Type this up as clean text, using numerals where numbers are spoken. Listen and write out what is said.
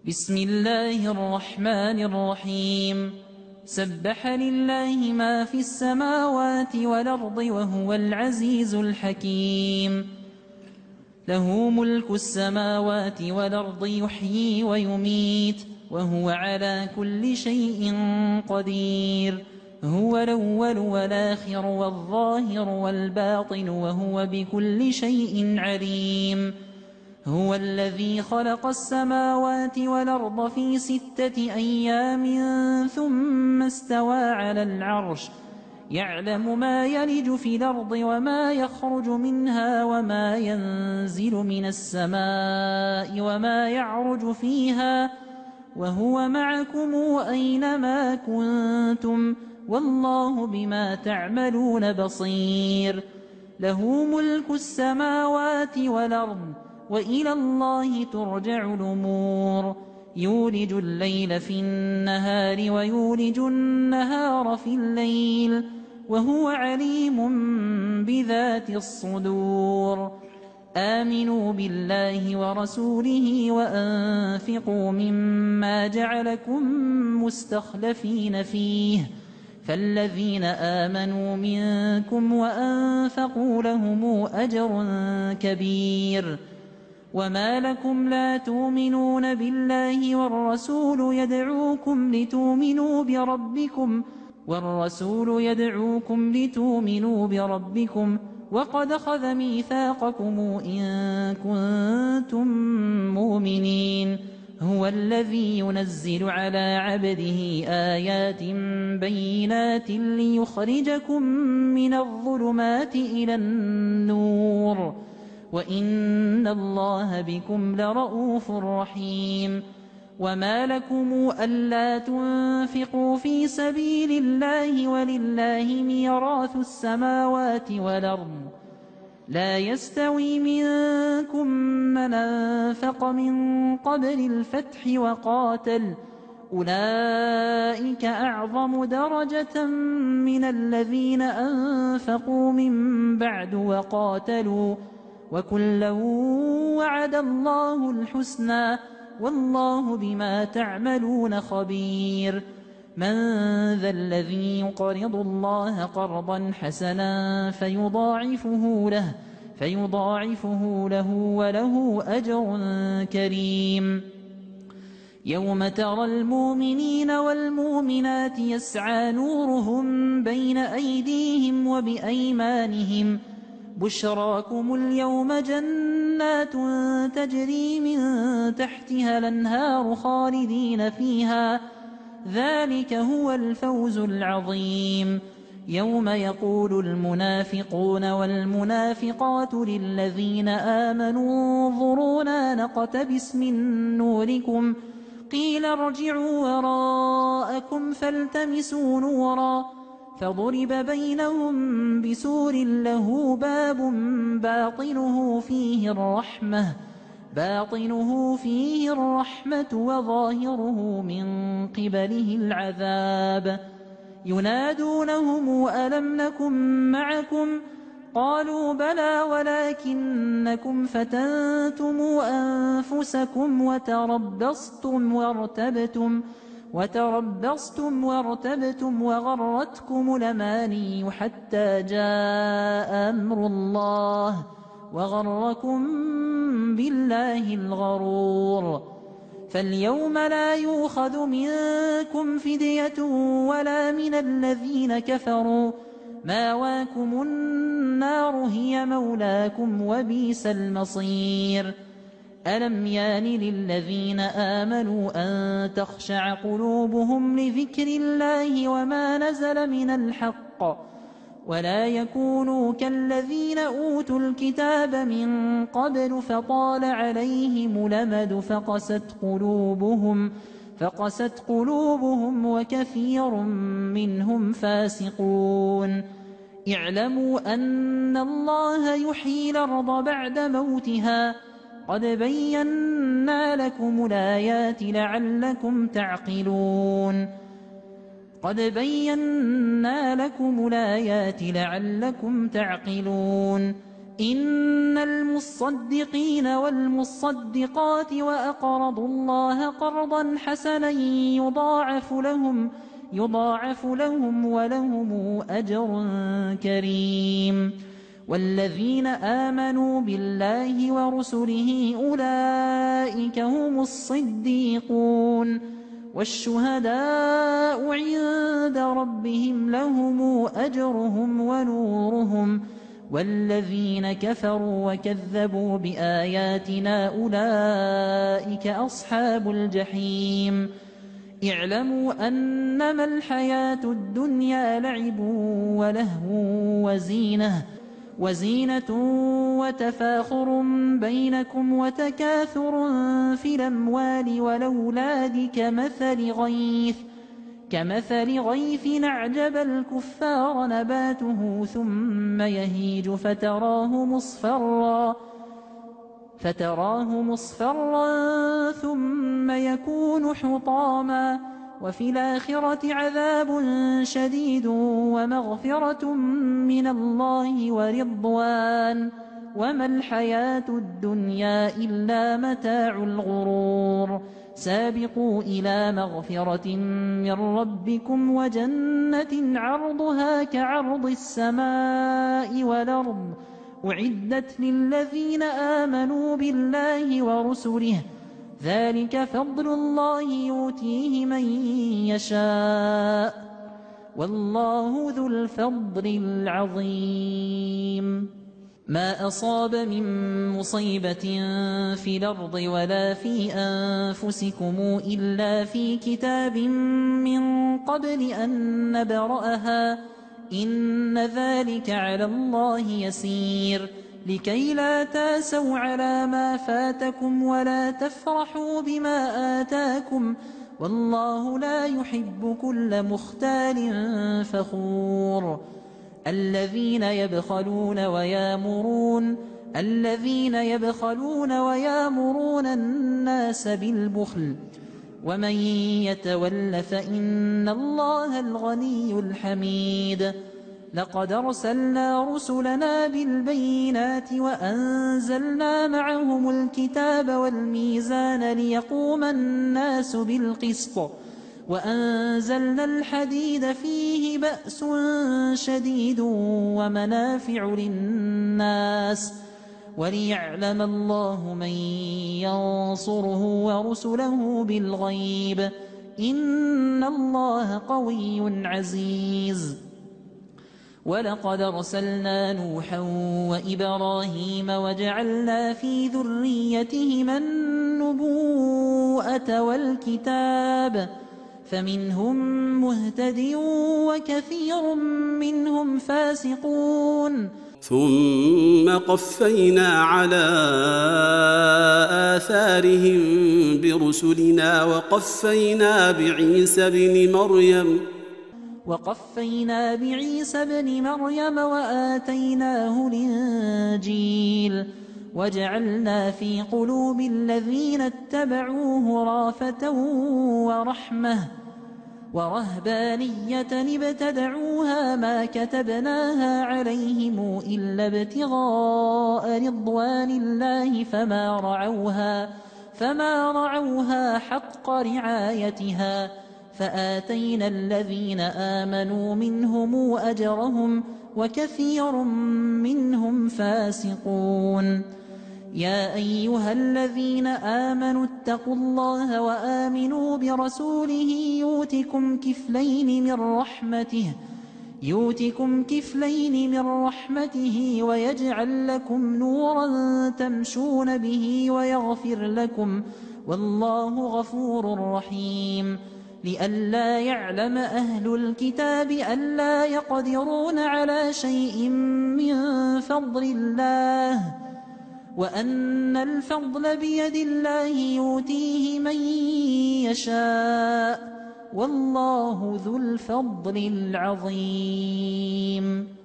بسم الله الرحمن الرحيم. سبح لله ما في السماوات والأرض وهو العزيز الحكيم. له ملك السماوات والأرض يحيي ويميت وهو على كل شيء قدير. هو الأول والآخر والظاهر والباطن وهو بكل شيء عليم. هو الذي خلق السماوات والأرض في 6 أيام ثم استوى على العرش يعلم ما يلج في الأرض وما يخرج منها وما ينزل من السماء وما يعرج فيها وهو معكم أينما كنتم والله بما تعملون بصير. له ملك السماوات والأرض وإلى الله ترجع الأمور. يولج الليل في النهار ويولج النهار في الليل وهو عليم بذات الصدور. آمنوا بالله ورسوله وأنفقوا مما جعلكم مستخلفين فيه فالذين آمنوا منكم وأنفقوا لهم أجر كبير. وما لكم لا تؤمنون بالله والرسول يدعوكم لتؤمنوا بربكم وقد أخذ ميثاقكم إن كنتم مؤمنين. هو الذي ينزل على عبده آيات بينات ليخرجكم من الظلمات إلى النور وإن الله بكم لرءوف رحيم. وما لكم ألا تنفقوا في سبيل الله ولله ميراث السماوات والأرض لا يستوي منكم من أنفق من قبل الفتح وقاتل أولئك أعظم درجة من الذين أنفقوا من بعد وقاتلوا وكلا وعد الله الحسنى والله بما تعملون خبير. من ذا الذي يقرض الله قرضا حسنا فيضاعفه له وله أجر كريم. يوم ترى المؤمنين والمؤمنات يسعى نورهم بين أيديهم وبأيمانهم بشراكم اليوم جنات تجري من تحتها الأنهار خالدين فيها ذلك هو الفوز العظيم. يوم يقول المنافقون والمنافقات للذين آمنوا انظرونا نقتبس من نوركم قيل ارجعوا وراءكم فالتمسوا نورا فضرب بينهم بسور له باب باطنه فيه الرحمة وظاهره من قبله العذاب. ينادونهم ألم نكن معكم قالوا بلى ولكنكم فتنتم أنفسكم وتربصتم وارتبتم وغرتكم الأماني حتى جاء أمر الله وغركم بالله الغرور. فاليوم لا يؤخذ منكم فدية ولا من الذين كفروا ماواكم النار هي مولاكم وبئس المصير. ألم يان للذين آمنوا أن تخشع قلوبهم لذكر الله وما نزل من الحق ولا يكونوا كالذين أوتوا الكتاب من قبل فطال عليهم الأمد فقست قلوبهم وكثير منهم فاسقون. اعلموا أن الله يحيي الأرض بعد موتها قد بينا لكم الآيات لعلكم تعقلون. إن المصدقين والمصدقات وأقرضوا الله قرضا حسنا يضاعف لهم ولهم أجر كريم. والذين آمنوا بالله ورسله أولئك هم الصديقون والشهداء عند ربهم لهم أجرهم ونورهم. والذين كفروا وكذبوا بآياتنا أولئك أصحاب الجحيم. اعلموا أنما الحياة الدنيا لعب ولهو وزينة وتفاخر بينكم وتكاثر في الأموال والأولاد كمثل غيث أعجب الكفار نباته ثم يهيج فتراه مصفرا ثم يكون حطاما وفي الآخرة عذاب شديد ومغفرة من الله ورضوان وما الحياة الدنيا إلا متاع الغرور. سابقوا إلى مغفرة من ربكم وجنة عرضها كعرض السماء والأرض أعدت للذين آمنوا بالله ورسله ذلك فضل الله يؤتيه من يشاء والله ذو الفضل العظيم. ما أصاب من مصيبة في الأرض ولا في أنفسكم إلا في كتاب من قبل أن نبرأها إن ذلك على الله يسير. لكي لا تاسوا على ما فاتكم ولا تفرحوا بما آتاكم والله لا يحب كل مختال فخور. الذين يبخلون ويامرون الناس بالبخل ومن يتول فإن الله الغني الحميد. لقد أرسلنا رسلنا بالبينات وأنزلنا معهم الكتاب والميزان ليقوم الناس بالقسط وأنزلنا الحديد فيه بأس شديد ومنافع للناس وليعلم الله من ينصره ورسله بالغيب إن الله قوي عزيز. ولقد أرسلنا نوحا وإبراهيم وجعلنا في ذريتهما النبوءة والكتاب فمنهم مهتد وكثير منهم فاسقون. ثم قفينا على آثارهم برسلنا وقفينا بعيسى بن مريم وآتيناه الإنجيل وجعلنا في قلوب الذين اتبعوه رافة ورهبانية ابتدعوها ما كتبناها عليهم إلا ابتغاء رضوان الله فما رعوها حق رعايتها فآتينا الذين آمنوا منهم أجرهم وكثير منهم فاسقون. يا أيها الذين آمنوا اتقوا الله وآمنوا برسوله يؤتكم كفلين من رحمته ويجعل لكم نورا تمشون به ويغفر لكم والله غفور رحيم. لئلا يعلم أهل الكتاب ألا يقدرون على شيء من فضل الله وأن الفضل بيد الله يؤتيه من يشاء والله ذو الفضل العظيم.